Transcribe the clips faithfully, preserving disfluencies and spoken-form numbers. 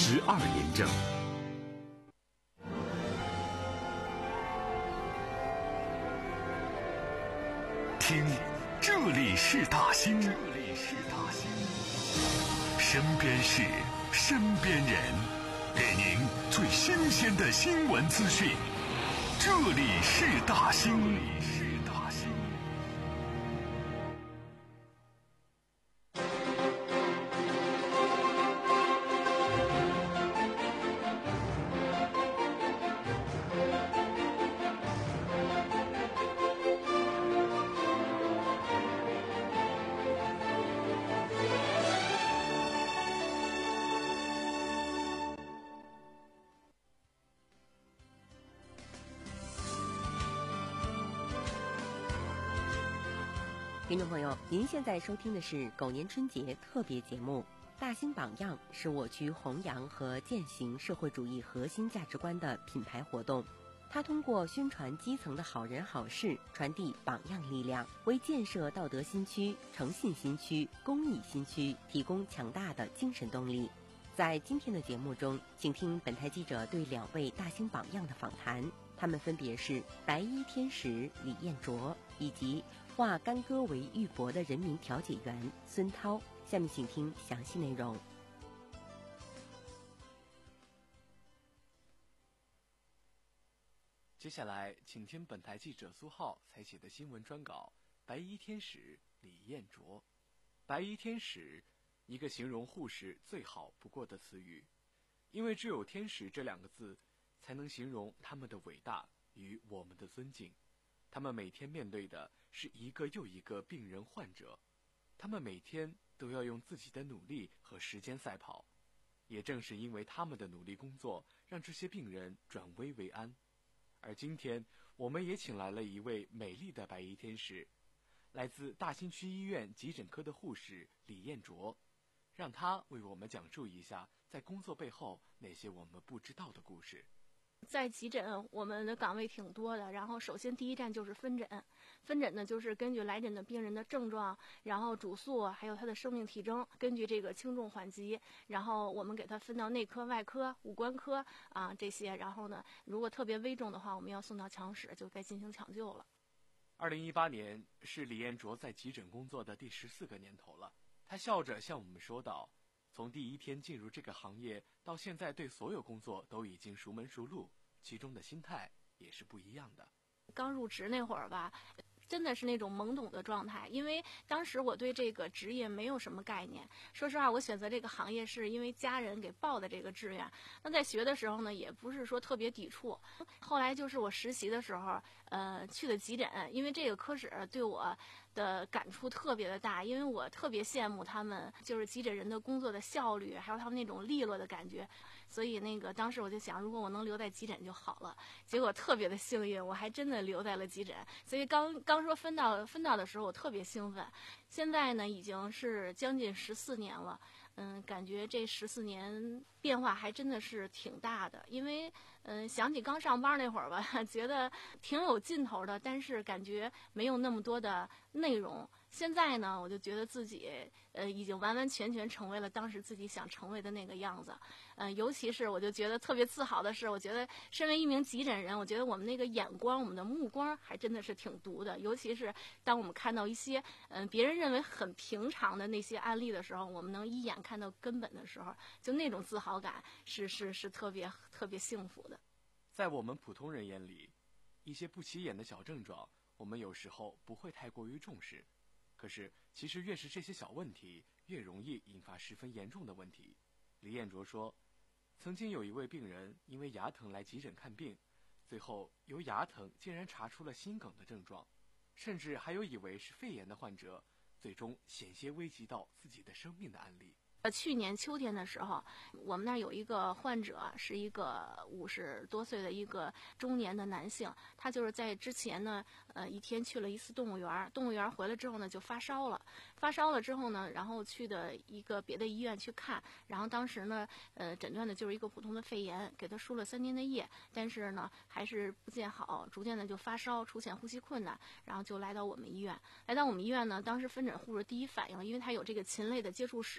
十二年整。听，这里是大兴，这里是大兴，身边事，身边人，给您最新鲜的新闻资讯。这里是大兴，这里是大兴。 听众朋友，您现在收听的是狗年春节特别节目《大兴榜样》，是我局弘扬和践行社会主义核心价值观的品牌活动。它通过宣传基层的好人好事，传递榜样力量，为建设道德新区、诚信新区、公益新区提供强大的精神动力。在今天的节目中，请听本台记者对两位大兴榜样的访谈，他们分别是白衣天使李彦卓以及化干戈为玉帛的人民调解员孙涛。下面请听详细内容。 接下来请听本台记者苏浩采写的新闻专稿《白衣天使李彦卓》。白衣天使，一个形容护士最好不过的词语，因为只有天使这两个字才能形容他们的伟大与我们的尊敬。他们每天面对的是一个又一个病人患者，他们每天都要用自己的努力和时间赛跑。也正是因为他们的努力工作，让这些病人转危为安。而今天我们也请来了一位美丽的白衣天使，来自大兴区医院急诊科的护士李彦卓，让他为我们讲述一下在工作背后那些我们不知道的故事。 在急诊，我们的岗位挺多的。然后，首先第一站就是分诊。分诊呢，就是根据来诊的病人的症状，然后主诉，还有他的生命体征，根据这个轻重缓急，然后我们给他分到内科、外科、五官科啊这些。然后呢，如果特别危重的话，我们要送到抢室，就该进行抢救了。 二零一八年是李彦卓在急诊工作的第十四个年头了。他笑着向我们说道，从第一天进入这个行业到现在，对所有工作都已经熟门熟路，其中的心态也是不一样的。 刚入职那会儿吧，真的是那种懵懂的状态，因为当时我对这个职业没有什么概念。说实话，我选择这个行业是因为家人给报的这个志愿。那在学的时候呢，也不是说特别抵触。后来就是我实习的时候，呃，去的急诊，因为这个科室对我的感触特别的大，因为我特别羡慕他们就是急诊人的工作的效率，还有他们那种利落的感觉。所以那个当时我就想，如果我能留在急诊就好了。结果特别的幸运，我还真的留在了急诊。所以刚刚说分到分到的时候，我特别兴奋。现在呢，已经是将近十四年了。嗯，感觉这十四年变化还真的是挺大的。因为嗯，想起刚上班那会儿吧，觉得挺有劲头的，但是感觉没有那么多的内容。现在呢，我就觉得自己呃已经完完全全成为了当时自己想成为的那个样子。呃，尤其是我就觉得特别自豪的是，我觉得身为一名急诊人，我觉得我们那个眼光，我们的目光还真的是挺毒的。尤其是当我们看到一些嗯、呃、别人认为很平常的那些案例的时候，我们能一眼看到根本的时候，就那种自豪感是是是特别特别幸福的。 在我们普通人眼里，一些不起眼的小症状，我们有时候不会太过于重视。可是，其实越是这些小问题，越容易引发十分严重的问题。李彦卓说，曾经有一位病人因为牙疼来急诊看病，最后由牙疼竟然查出了心梗的症状，甚至还有以为是肺炎的患者，最终险些危及到自己的生命的案例。 呃，去年秋天的时候，我们那儿有一个患者，是一个五十多岁的一个中年的男性，他就是在之前呢，呃，一天去了一次动物园，动物园回来之后呢，就发烧了，发烧了之后呢，然后去的一个别的医院去看，然后当时呢，呃，诊断的就是一个普通的肺炎，给他输了三天的液，但是呢，还是不见好，逐渐的就发烧，出现呼吸困难，然后就来到我们医院，来到我们医院呢，当时分诊护士第一反应，因为他有这个禽类的接触史。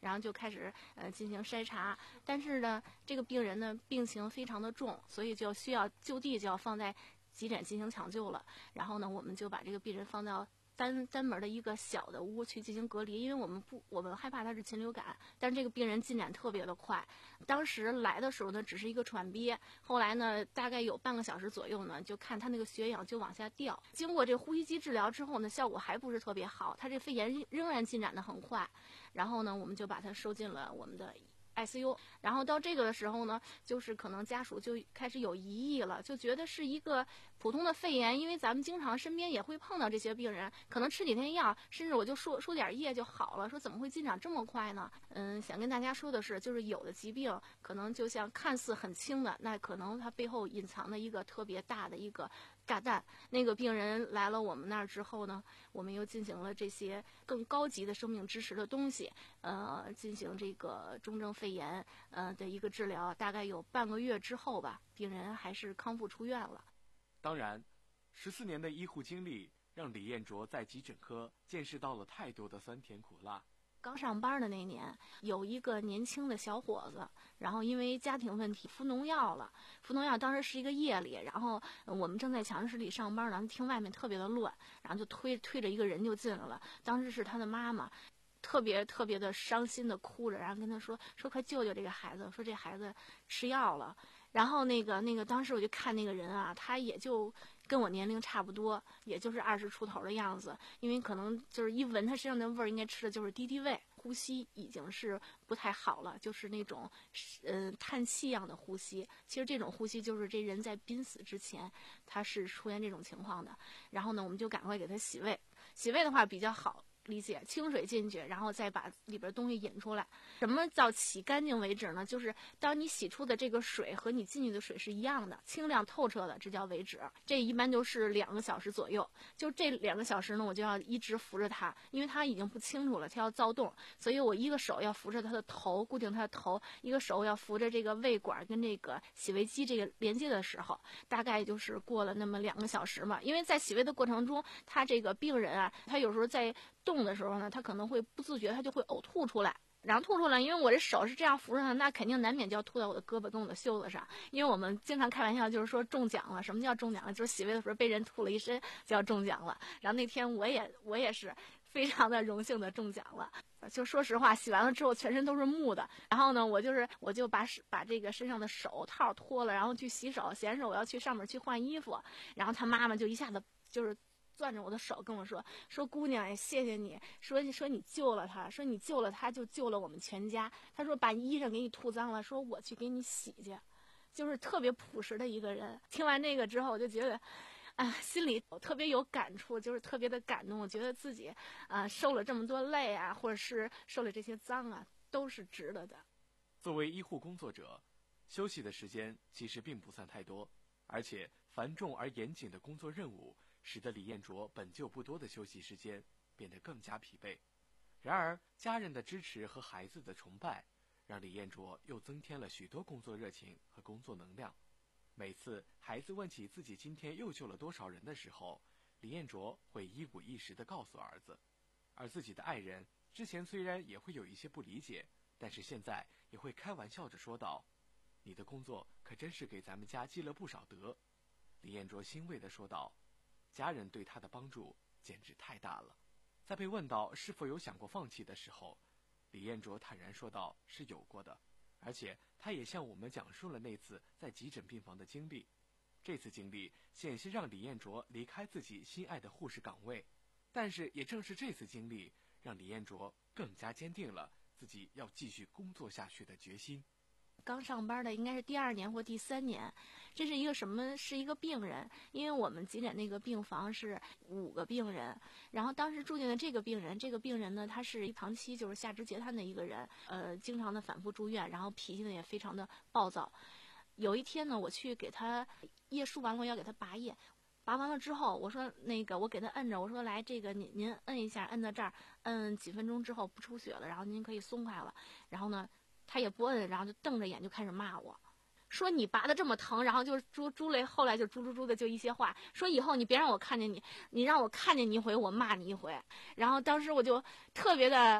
然后就开始呃进行筛查。但是呢，这个病人呢病情非常的重，所以就需要就地就要放在急诊进行抢救了。然后呢，我们就把这个病人放到单单门的一个小的屋去进行隔离，因为我们不我们害怕他是禽流感，但是这个病人进展特别的快。当时来的时候呢，只是一个喘憋，后来呢，大概有半个小时左右呢，就看他那个血氧就往下掉。经过这个呼吸机治疗之后呢，效果还不是特别好，他这肺炎仍然进展的很快。然后呢，我们就把他收进了我们的I C U， 然后到这个的时候呢，就是可能家属就开始有疑义了，就觉得是一个普通的肺炎，因为咱们经常身边也会碰到这些病人，可能吃几天药，甚至我就输输点液就好了，说怎么会进展这么快呢？嗯，想跟大家说的是，就是有的疾病可能就像看似很轻的，那可能它背后隐藏的一个特别大的一个炸弹。那个病人来了我们那儿之后呢，我们又进行了这些更高级的生命支持的东西，呃，进行这个重症肺炎呃的一个治疗，大概有半个月之后吧，病人还是康复出院了。 当然，十四年的医护经历让李彦卓在急诊科见识到了太多的酸甜苦辣。 刚上班的那年，有一个年轻的小伙子，然后因为家庭问题服农药了。服农药当时是一个夜里，然后我们正在强室里上班呢，听外面特别的乱，然后就推推着一个人就进来了。当时是他的妈妈，特别特别的伤心的哭着，然后跟他说说快救救这个孩子，说这孩子吃药了。然后那个那个当时我就看那个人啊，他也就跟我年龄差不多，也就是二十出头的样子，因为可能就是一闻他身上的味儿，应该吃的就是敌敌畏，呼吸已经是不太好了，就是那种嗯、呃、叹气一样的呼吸。其实这种呼吸就是这人在濒死之前他是出现这种情况的。然后呢，我们就赶快给他洗胃，洗胃的话比较好理解，清水进去，然后再把里边东西引出来。什么叫洗干净为止呢？就是当你洗出的这个水和你进去的水是一样的，清亮透彻的，这叫为止。这一般都是两个小时左右。就这两个小时呢，我就要一直扶着他，因为他已经不清楚了，他要躁动，所以我一个手要扶着他的头，固定他的头，一个手要扶着这个胃管跟这个洗胃机这个连接的时候，大概就是过了那么两个小时嘛。因为在洗胃的过程中，他这个病人啊，他有时候在动的时候呢，他可能会不自觉，他就会呕吐出来。然后吐出来，因为我这手是这样扶着的，那肯定难免就要吐到我的胳膊跟我的袖子上。因为我们经常开玩笑，就是说中奖了。什么叫中奖了？就是洗胃的时候被人吐了一身，就要中奖了。然后那天我也我也是非常的荣幸的中奖了。就说实话，洗完了之后全身都是木的。然后呢，我就是我就把把这个身上的手套脱了，然后去洗手。洗完手我要去上面去换衣服，然后他妈妈就一下子就是攥着我的手跟我说说姑娘也谢谢你，说说你救了他，说你救了他就救了我们全家。他说把衣裳给你吐脏了，说我去给你洗去。就是特别朴实的一个人。听完那个之后，我就觉得啊，心里特别有感触，就是特别的感动。我觉得自己啊受了这么多累啊，或者是受了这些脏啊，都是值得的。 作为医护工作者，休息的时间其实并不算太多，而且繁重而严谨的工作任务使得李彦卓本就不多的休息时间变得更加疲惫。然而，家人的支持和孩子的崇拜，让李彦卓又增添了许多工作热情和工作能量。每次孩子问起自己今天又救了多少人的时候，李彦卓会一五一十地告诉儿子。而自己的爱人之前虽然也会有一些不理解，但是现在也会开玩笑着说道：“你的工作可真是给咱们家积了不少德。”李彦卓欣慰地说道：“家人对他的帮助简直太大了。”在被问到是否有想过放弃的时候，李彦卓坦然说道：“是有过的。”而且他也向我们讲述了那次在急诊病房的经历。这次经历险些让李彦卓离开自己心爱的护士岗位，但是也正是这次经历，让李彦卓更加坚定了自己要继续工作下去的决心。 刚上班的应该是第二年或第三年，这是一个什么？是一个病人，因为我们急诊那个病房是五个病人，然后当时住进的这个病人，这个病人呢，他是长期就是下肢截瘫的一个人，呃，经常的反复住院，然后脾气呢也非常的暴躁。有一天呢，我去给他叶输完了，要给他拔叶，拔完了之后，我说那个我给他摁着，我说来这个您您摁一下，摁到这儿，摁几分钟之后不出血了，然后您可以松开了。然后呢，他也不摁，然后就瞪着眼就开始骂我，说你拔的这么疼，然后就猪猪类，后来就猪猪猪的就一些话，说以后你别让我看见你，你让我看见你一回，我骂你一回。然后当时我就特别的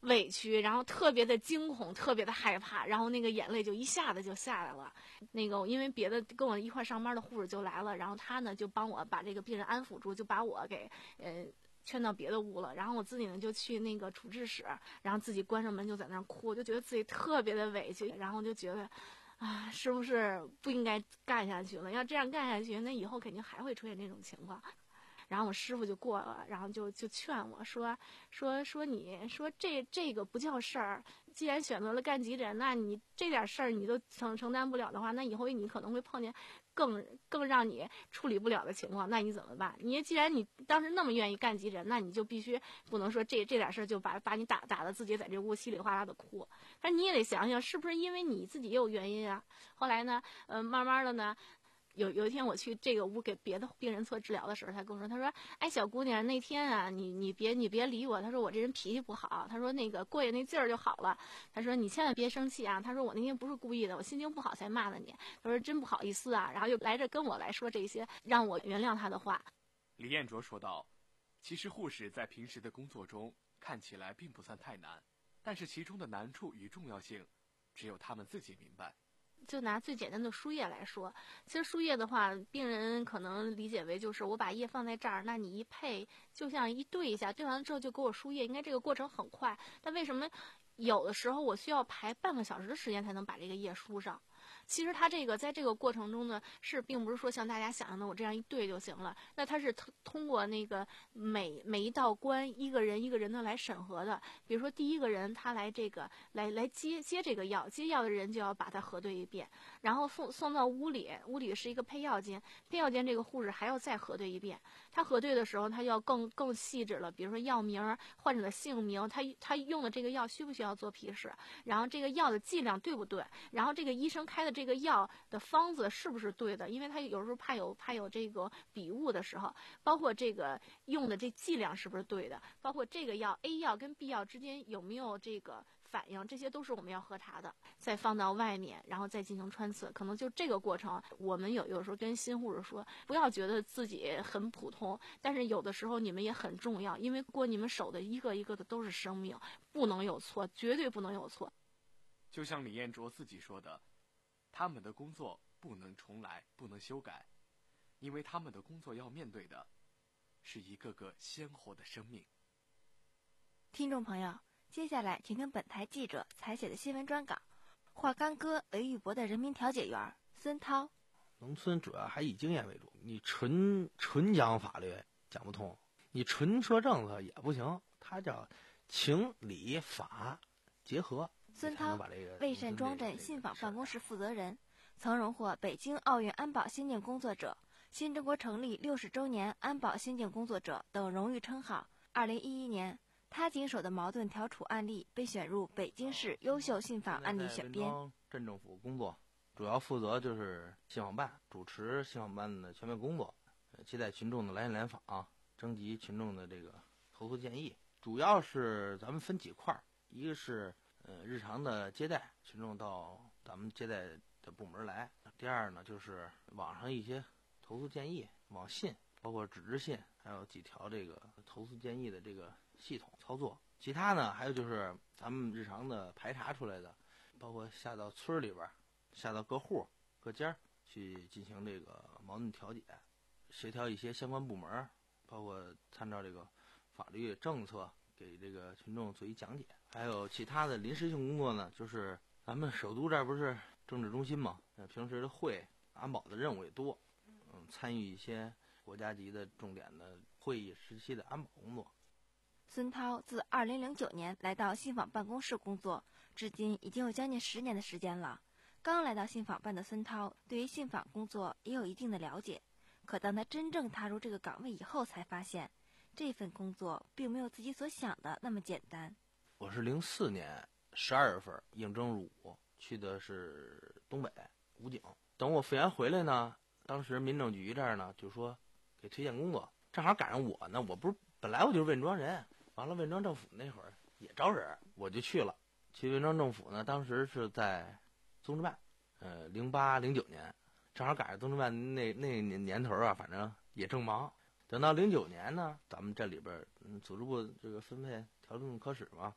委屈，然后特别的惊恐，特别的害怕，然后那个眼泪就一下子就下来了。那个因为别的跟我一块上班的护士就来了，然后他呢就帮我把这个病人安抚住，就把我给呃劝到别的屋了。然后我自己呢就去那个处置室，然后自己关上门就在那儿哭，我就觉得自己特别的委屈，然后就觉得啊，是不是不应该干下去了？要这样干下去，那以后肯定还会出现这种情况。然后我师傅就过了，然后就就劝我说说说你说这这个不叫事儿，既然选择了干急诊，那你这点事儿你都承承担不了的话，那以后你可能会碰见更更让你处理不了的情况，那你怎么办？你既然你当时那么愿意干急诊，那你就必须不能说这这点事儿就把把你打打的自己在这屋稀里哗啦的哭。但你也得想想，是不是因为你自己也有原因啊？后来呢，呃，慢慢的呢。有有一天我去这个屋给别的病人做治疗的时候，他跟我说，他说，哎，小姑娘，那天啊，你你别你别理我，他说我这人脾气不好，他说那个过去那劲儿就好了，他说你千万别生气啊，他说我那天不是故意的，我心情不好才骂的你，他说真不好意思啊，然后又来这跟我来说这些让我原谅他的话。 李彦卓说道，其实护士在平时的工作中看起来并不算太难，但是其中的难处与重要性只有他们自己明白。 就拿最简单的输液来说，其实输液的话，病人可能理解为就是我把液放在这儿，那你一配就像一对一下，对完了之后就给我输液，应该这个过程很快。但为什么有的时候我需要排半个小时的时间才能把这个液输上？其实它这个在这个过程中呢，是并不是说像大家想象的我这样一对就行了，那它是通过那个每每一道关一个人一个人的来审核的。比如说第一个人他来这个来来接接这个药，接药的人就要把它核对一遍，然后送送到屋里，屋里是一个配药间，配药间这个护士还要再核对一遍。他核对的时候，他要更更细致了，比如说药名、患者的姓名，他他用的这个药需不需要做批示，然后这个药的剂量对不对，然后这个医生开的这个药的方子是不是对的，因为他有时候怕有怕有这个笔误的时候，包括这个用的这剂量是不是对的，包括这个药 A 药跟 B 药之间有没有这个反应，这些都是我们要核查的，再放到外面，然后再进行穿刺。可能就这个过程，我们有有时候跟新护士说，不要觉得自己很普通，但是有的时候你们也很重要，因为过你们手的一个一个的都是生命，不能有错，绝对不能有错。 就像李彦卓自己说的，他们的工作不能重来，不能修改，因为他们的工作要面对的是一个个鲜活的生命。 听众朋友，接下来请听本台记者采写的新闻专稿，华冈哥雷玉博的人民调解员孙涛。 农村主要还以经验为主，你纯纯讲法律讲不通，你纯说政策也不行，它叫情理法结合。 孙涛，魏慎庄镇信访办公室负责人，曾荣获北京奥运安保先进工作者、新中国成立六十周年安保先进工作者等荣誉称号。二零一一年，他经手的矛盾调处案例被选入北京市优秀信访案例选编。 镇政府工作主要负责就是信访办，主持信访办的全面工作，接待群众的来信来访，征集群众的这个投诉建议。主要是咱们分几块，一个是呃，日常的接待群众到咱们接待的部门来。第二呢，就是网上一些投诉建议，网信，包括纸质信，还有几条这个投诉建议的这个系统操作。其他呢，还有就是咱们日常的排查出来的，包括下到村里边，下到各户各家去进行这个矛盾调解，协调一些相关部门，包括参照这个法律政策给这个群众做一讲解。还有其他的临时性工作呢，就是咱们首都这儿不是政治中心嘛，平时的会安保的任务也多，嗯，参与一些国家级的重点的会议时期的安保工作。 孙涛自二零零九年来到信访办公室工作，至今已经有将近十年的时间了。刚来到信访办的孙涛，对于信访工作也有一定的了解。可当他真正踏入这个岗位以后，才发现这份工作并没有自己所想的那么简单。 我是零四年十二月份应征入伍，去的是东北武警。等我复员回来呢，当时民政局这儿呢就说给推荐工作，正好赶上我呢，我不是本来我就是汶庄人，完了汶庄政府那会儿也招人，我就去了。去汶庄政府呢，当时是在综治办，呃，零八零九年，正好赶上综治办那那年年头啊，反正也正忙。等到零九年呢，咱们这里边嗯，组织部这个分配调动科室嘛，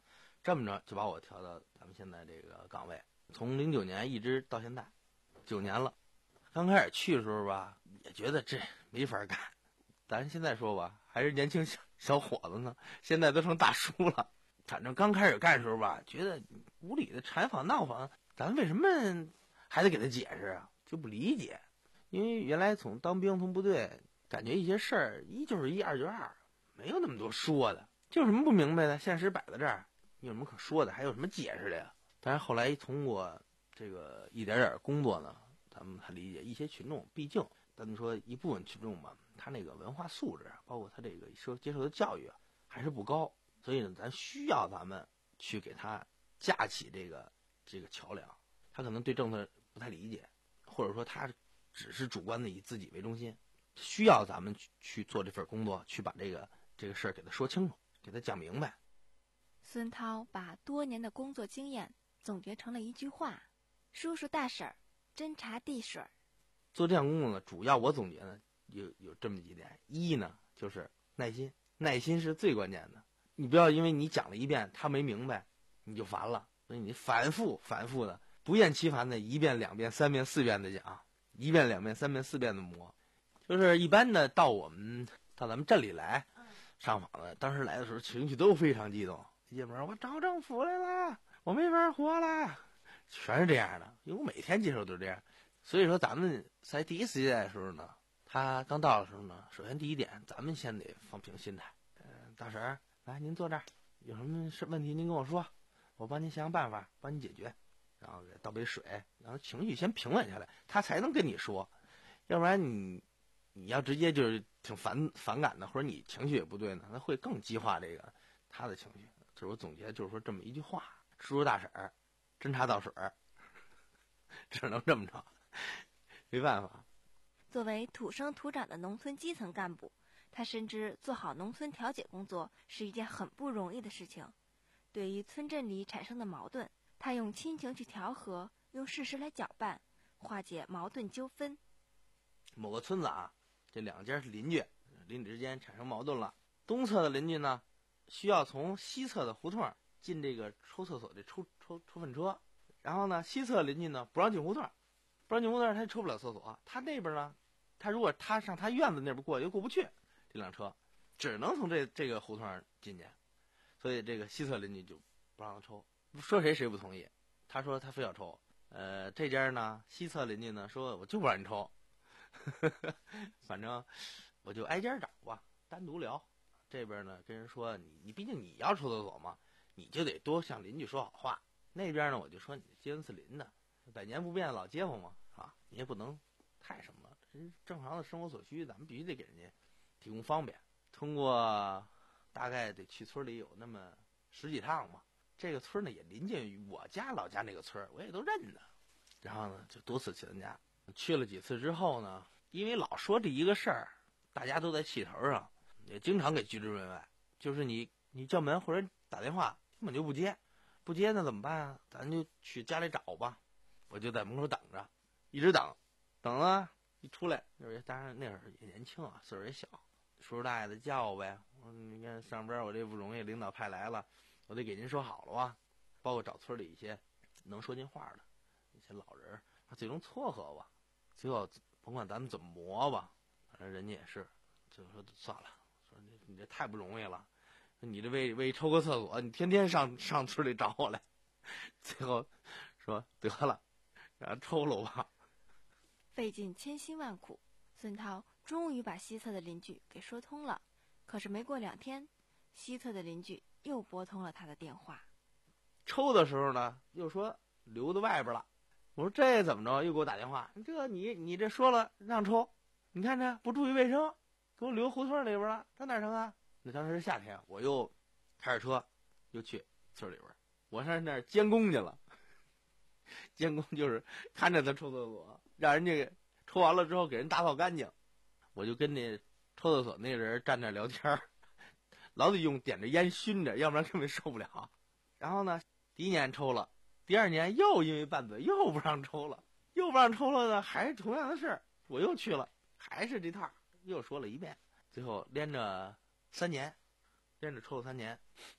这么着就把我调到咱们现在这个岗位，从零九年一直到现在，九年了。刚开始去的时候吧，也觉得这没法干。咱现在说吧，还是年轻小小伙子呢，现在都成大叔了。反正刚开始干的时候吧，觉得无理的缠访闹访，咱为什么还得给他解释啊？就不理解。因为原来从当兵从部队，感觉一些事儿一就是一，二就是二，没有那么多说的。就有什么不明白的，现实摆在这儿，你有什么可说的？还有什么解释的呀？但是后来通过这个一点点工作呢，咱们才理解一些群众，毕竟咱们说一部分群众嘛，他那个文化素质，包括他这个受接受的教育啊，还是不高，所以呢，咱需要咱们去给他架起这个这个桥梁。他可能对政策不太理解，或者说他只是主观的以自己为中心，需要咱们去去做这份工作，去把这个这个事儿给他说清楚，给他讲明白。 孙涛把多年的工作经验总结成了一句话：叔叔大婶儿，侦查地水。 做这项工作呢，主要我总结呢有有这么几点。一呢，就是耐心，耐心是最关键的。你不要因为你讲了一遍他没明白你就烦了，所以你反复反复的不厌其烦的一遍两遍三遍四遍的讲，一遍两遍三遍四遍的磨。就是一般的到我们到咱们镇里来上访的，当时来的时候情绪都非常激动，一进门我找政府来了，我没法活了，全是这样的。因为我每天接受都是这样。所以说咱们在第一次接待的时候呢，他刚到的时候呢，首先第一点，咱们先得放平心态。呃，大婶儿，来您坐这儿，有什么事问题您跟我说，我帮您想想办法，帮您解决。然后给倒杯水，然后情绪先平稳下来，他才能跟你说。要不然你你要直接就是挺反反感的，或者你情绪也不对呢，那会更激化这个他的情绪。这是我总结，就是说这么一句话：叔叔大婶儿，侦查到水儿，只能这么着。没办法。 作为土生土长的农村基层干部，他深知做好农村调解工作是一件很不容易的事情。对于村镇里产生的矛盾，他用亲情去调和，用事实来搅拌，化解矛盾纠纷。 某个村子啊，这两家是邻居，邻里之间产生矛盾了。东侧的邻居呢，需要从西侧的胡同进这个抽厕所的抽抽抽粪车，然后呢，西侧邻居呢不让进胡同。不然进屋那儿他抽不了厕所，他那边呢，他如果他上他院子那边过又过不去，这辆车只能从这这个胡同进去，所以这个西侧邻居就不让他抽，说谁谁不同意，他说他非要抽，呃，这家呢西侧邻居呢说我就不让你抽，反正我就挨家找吧，单独聊。这边呢跟人说你你毕竟你要抽厕所嘛，你就得多向邻居说好话。那边呢我就说你街坊四邻的。百年不变老街坊嘛，啊，你也不能太什么了，这是正常的生活所需，咱们必须得给人家提供方便。通过大概得去村里有那么十几趟嘛，这个村呢也临近于我家老家那个村，我也都认得。然后呢就多次去他家，去了几次之后呢，因为老说这一个事儿，大家都在气头上，也经常给拒之门外。就是你你叫门或者打电话根本就不接，不接那怎么办啊？咱就去家里找吧。我就在门口等着，一直等，等了一出来，那会儿当然那会儿也年轻啊，岁数也小，叔叔大爷的叫我呗。我说你看上边我这不容易，领导派来了，我得给您说好了啊。包括找村里一些能说进话的一些老人，他最终撮合吧，最后甭管咱们怎么磨吧，反正人家也是，就说算了，说你你这太不容易了，你这为为抽个厕所，你天天上上村里找我来，最后说得了。然后抽了吧， 费尽千辛万苦，孙涛终于把西侧的邻居给说通了。可是没过两天，西侧的邻居又拨通了他的电话。 抽的时候呢，又说留在外边了。我说这怎么着？又给我打电话，这你你这说了让抽，你看这不注意卫生，给我留胡同里边了，他哪成啊？那当时是夏天，我又开着车又去村里边，我上那儿监工去了。监工就是看着他抽厕所，让人家抽完了之后给人打扫干净。我就跟那抽厕所那个人站那聊天，老得用点着烟熏着，要不然根本受不了。然后呢，第一年抽了，第二年又因为拌嘴又不让抽了，又不让抽了呢，还是同样的事，我又去了，还是这套，又说了一遍。最后连着三年，连着抽了三年，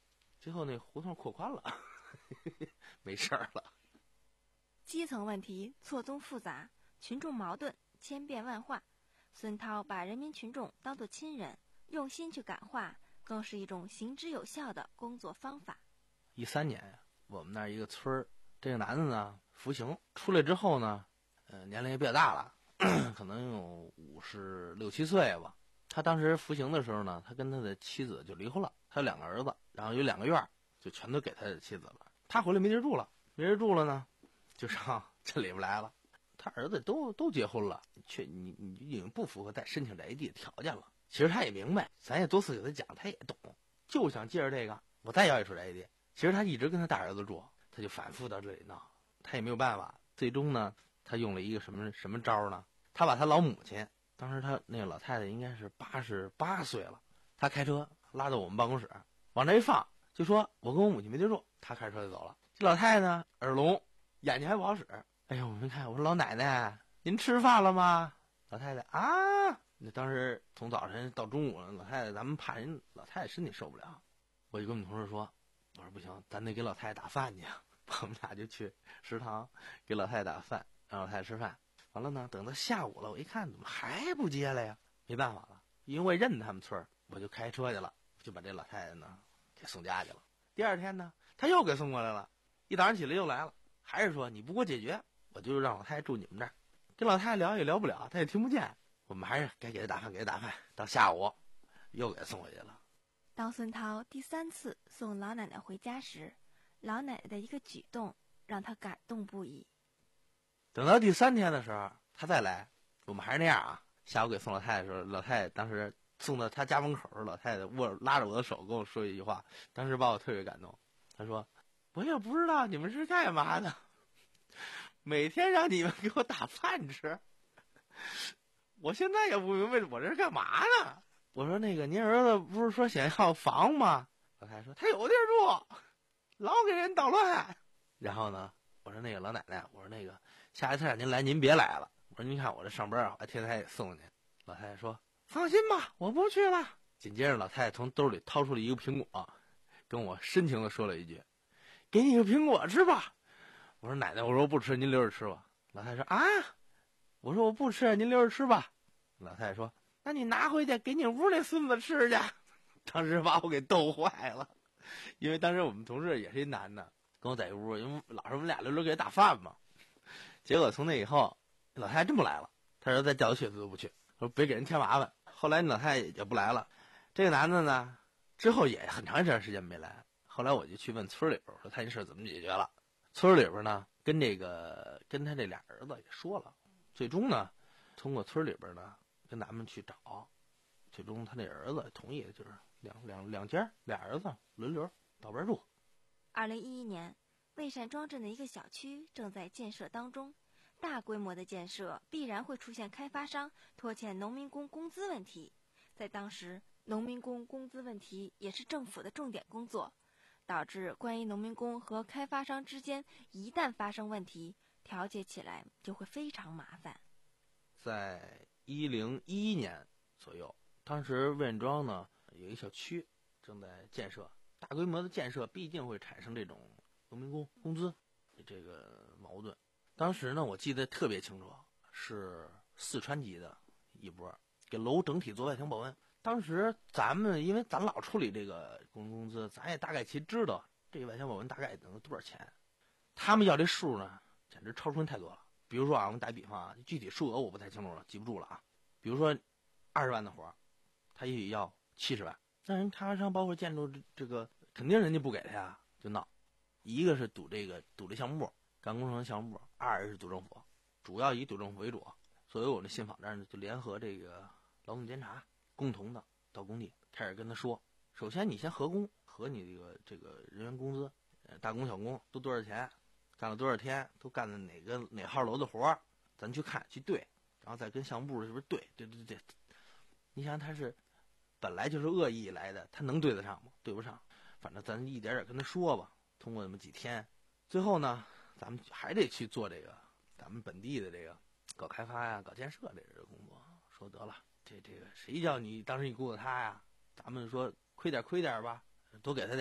最后那胡同扩宽了，没事儿了。 基层问题错综复杂，群众矛盾千变万化。孙涛把人民群众当作亲人，用心去感化，更是一种行之有效的工作方法。 一三年呀，我们那儿一个村儿，这个男的呢服刑出来之后呢，呃，年龄也比较大了，可能有五十六七岁吧。他当时服刑的时候呢，他跟他的妻子就离婚了，他有两个儿子，然后有两个院儿，就全都给他的妻子了。他回来没地儿住了，没地儿住了呢，就上镇里边来了。他儿子都都结婚了，却你你已经不符合再申请宅地的条件了。其实他也明白，咱也多次给他讲，他也懂，就想借着这个，我再要一处宅地。其实他一直跟他大儿子住，他就反复到这里闹，他也没有办法。最终呢，他用了一个什么什么招呢？他把他老母亲，当时他那个老太太应该是八十八岁了，他开车拉到我们办公室，往这一放，就说我跟我母亲没地住，他开车就走了。这老太太呢，耳聋，眼睛还不好使。哎呦，我们看，我说老奶奶，您吃饭了吗？老太太啊，那当时从早晨到中午了，老太太咱们怕人老太太身体受不了，我就跟我们同事说，我说不行，咱得给老太太打饭去。我们俩就去食堂给老太太打饭，让老太太吃饭。完了呢，等到下午了，我一看怎么还不接来呀？没办法了，因为我认他们村儿，我就开车去了，就把这老太太呢给送家去了。第二天呢，他又给送过来了，一早上起来又来了，还是说你不给我解决，我就让老太太住你们这儿。跟老太太聊也聊不了，她也听不见，我们还是该给她打饭，给她打饭。到下午又给她送回去了。 当孙涛第三次送老奶奶回家时，老奶奶的一个举动让他感动不已。 等到第三天的时候，他再来，我们还是那样啊。下午给送老太太的时候，老太太当时送到他家门口的时候，老太太握拉着我的手跟我说一句话，当时把我特别感动。她说：“我也不知道你们是干嘛的，每天让你们给我打饭吃，我现在也不明白我这是干嘛呢。”我说：“那个您儿子不是说想要房吗？”老太太说：“他有地儿住，老给人捣乱。”然后呢，我说：“那个老奶奶，我说那个下一次让您来，您别来了。我说您看我这上班啊，我天天也送您。”老太太说：“放心吧，我不去了。”紧接着，老太太从兜里掏出了一个苹果，跟我深情地说了一句：“给你个苹果吃吧。”我说：“奶奶，我说我不吃，您留着吃吧。”老太太说：“啊，我说我不吃，您留着吃吧。”老太太说：“那你拿回去给你屋那孙子吃去。”当时把我给逗坏了，因为当时我们同事也是一男的，跟我在一屋，因为老是我们俩轮流给他打饭嘛。结果从那以后，老太太真不来了，他说再叫我去他都不去，说别给人添麻烦。后来老太太也不来了。这个男的呢，之后也很长一段时间没来。后来我就去问村里边，说他这事怎么解决了。村里边呢，跟这个跟他这俩儿子也说了，最终呢，通过村里边呢跟咱们去找，最终他那儿子同意，就是两两两家俩儿子轮流到边住。 二零一一年，魏善庄镇的一个小区正在建设当中，大规模的建设必然会出现开发商拖欠农民工工资问题。在当时，农民工工资问题也是政府的重点工作，导致关于农民工和开发商之间一旦发生问题，调解起来就会非常麻烦。 在一零一一年左右，当时魏善庄呢有一小区正在建设，大规模的建设必定会产生这种农民工工资这个矛盾。当时呢，我记得特别清楚，是四川籍的一波给楼整体做外墙保温。当时咱们因为咱老处理这个工人工资，咱也大概其知道这个外墙保温大概能多少钱。他们要这数呢，简直超出太多了。比如说啊，我们打比方啊，具体数额我不太清楚了，记不住了啊。比如说二十万的活，他也要七十万，那人开发商包括建筑这个肯定人家不给他呀，就闹。一个是赌这个赌这项目，干工程项目；二是赌政府，主要以赌政府为主。所以我们的信访站就联合这个劳动监察，共同的到工地开始跟他说：首先你先核工，核你这个这个人员工资，呃，大工小工都多少钱，干了多少天，都干的哪个哪号楼的活儿，咱去看去对，然后再跟项目部是不是对对对对。你想他是本来就是恶意来的，他能对得上吗？对不上。反正咱一点点跟他说吧，通过那么几天，最后呢，咱们还得去做这个咱们本地的这个搞开发呀、搞建设这个工作。说得了，这这个谁叫你当时你雇的他呀？咱们说亏点亏点吧，多给他点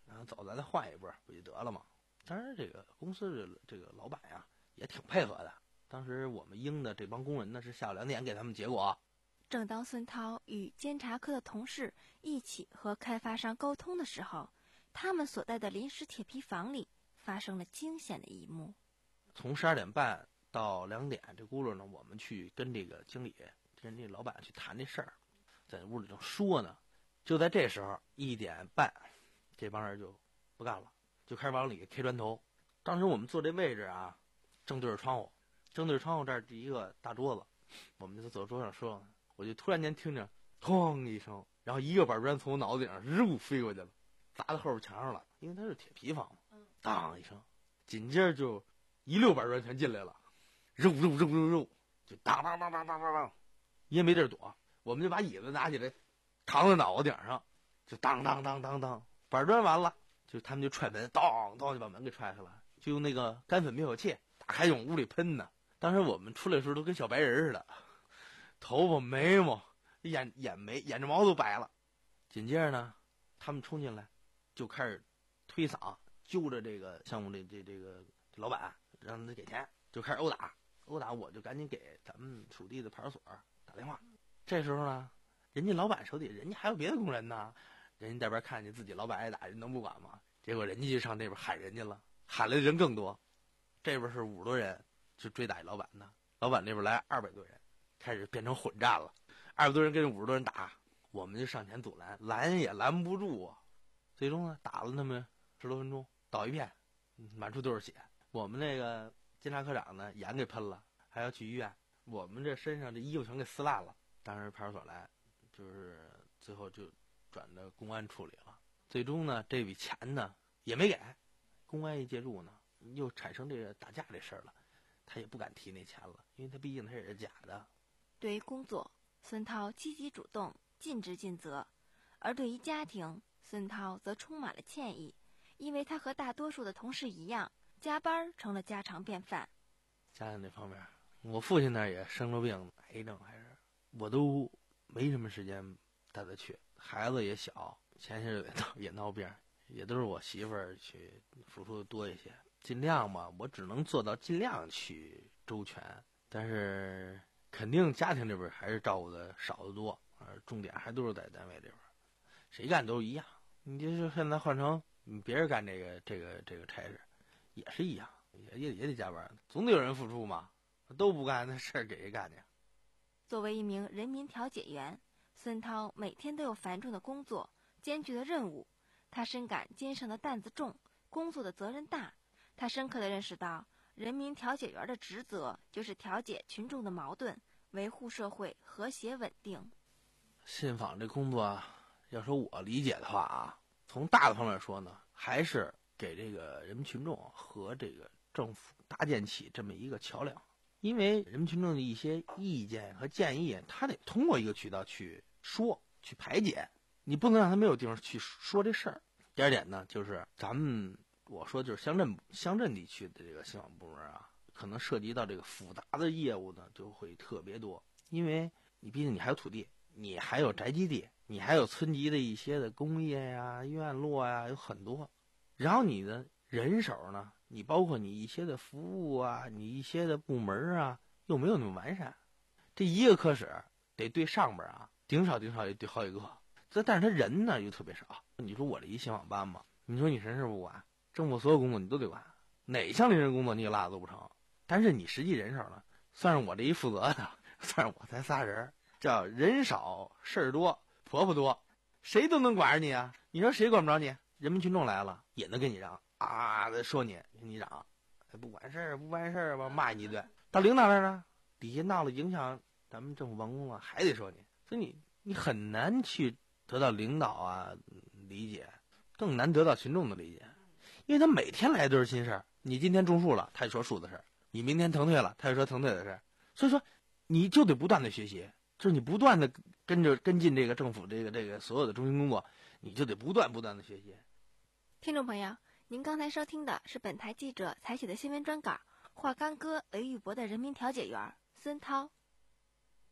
然后走咱再换一波不就得了吗？当然这个公司的这个老板呀也挺配合的，当时我们应的这帮工人呢是下午两点给他们结果。 正当孙涛与监察科的同事一起和开发商沟通的时候，他们所在的临时铁皮房里发生了惊险的一幕。 从十二点半到两点，这轱辘呢，我们去跟这个经理、跟这老板去谈这事儿，在屋里正说呢。就在这时候，一点半，这帮人就不干了，就开始往里 K 砖头。当时我们坐这位置啊，正对着窗户，正对着窗户这儿是一个大桌子，我们就走桌上说，我就突然间听着砰一声，然后一个板砖从我脑子顶上日飞过去了，砸到后边墙上了，因为它是铁皮房嘛，当一声，紧接着就一溜板砖全进来了，肉肉肉肉肉，就当当当当当当当，因为没地儿躲，我们就把椅子拿起来扛在脑袋顶上，就当当当当当，板砖完了，就他们就踹门，当当就把门给踹开了，就用那个干粉灭火器打开往屋里喷呢。当时我们出来的时候都跟小白人似的，头发眉毛眼眼眉眼睫毛都白了。紧接着呢，他们冲进来就开始推搡，揪着这个项目这这这个这老板，让他给钱，就开始殴打。殴打我就赶紧给咱们属地的派出所打电话。这时候呢，人家老板手底人家还有别的工人呢，人家这边看见自己老板挨打，人能不管吗？结果人家就上那边喊人家了，喊来的人更多，这边是五十多人就追打老板呢，老板那边来二百多人，开始变成混战了，二百多人跟五十多人打，我们就上前阻拦，拦也拦不住啊。最终呢，打了那么十多分钟，倒一片，满处都是血。我们那个监察科长呢，眼给喷了，还要去医院。我们这身上这衣服全给撕烂了。当时派出所来，就是最后就转到公安处理了。最终呢，这笔钱呢也没给，公安一介入呢，又产生这个打架这事儿了，他也不敢提那钱了，因为他毕竟他也是假的。 对于工作，孙涛积极主动，尽职尽责；而对于家庭，孙涛则充满了歉意，因为他和大多数的同事一样，加班成了家常便饭。 家庭这方面，我父亲那儿也生了病，癌症还是，我都没什么时间带他去，孩子也小，前些日子也闹病，也都是我媳妇儿去付出的多一些，尽量吧，我只能做到尽量去周全，但是肯定家庭这边还是照顾的少得多，而重点还都是在单位这边，谁干都一样。你就是现在换成别人干这个这个这个差事，也是一样，也也也得加班，总得有人付出嘛，都不干那事儿给谁干去？ 作为一名人民调解员，孙涛每天都有繁重的工作、艰巨的任务，他深感肩上的担子重，工作的责任大。他深刻地认识到，人民调解员的职责就是调解群众的矛盾，维护社会和谐稳定。 信访这工作啊，要说我理解的话啊，从大的方面说呢，还是给这个人民群众和这个政府搭建起这么一个桥梁。因为人民群众的一些意见和建议，他得通过一个渠道去说、去排解，你不能让他没有地方去说这事儿。第二点呢，就是咱们我说就是乡镇乡镇地区的这个信访部门啊，可能涉及到这个复杂的业务呢，就会特别多。因为你毕竟你还有土地，你还有宅基地，你还有村级的一些的工业呀、院落呀，有很多。然后你的人手呢，你包括你一些的服务啊，你一些的部门啊，又没有那么完善。这一个科室得对上边啊，顶少顶少也对好几个。这但是他人呢又特别少。你说我这一信访办嘛，你说你什么事不管，政府所有工作你都得管，哪项临时工作你也落都不成。但是你实际人手呢，算是我这一负责的，算是我才仨人，叫人少事儿多，婆婆多，谁都能管着你啊。你说谁管不着你？人民群众来了也能跟你嚷啊，说你你嚷，不管事儿不办事儿吧，骂你一顿。到领导那儿呢，底下闹了影响咱们政府办公了，还得说你。所以你你很难去得到领导啊理解，更难得到群众的理解，因为他每天来都是新事儿。你今天种树了，他就说树的事儿；你明天腾退了，他就说腾退的事儿。所以说，你就得不断的学习，就是你不断的跟着跟进这个政府这个这个所有的中心工作，你就得不断不断的学习。 听众朋友，您刚才收听的是本台记者采写的新闻专稿，华冈哥雷玉博的人民调解员孙涛。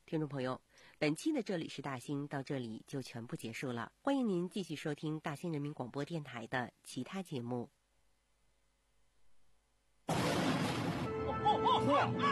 听众朋友，本期的这里是大兴到这里就全部结束了，欢迎您继续收听大兴人民广播电台的其他节目。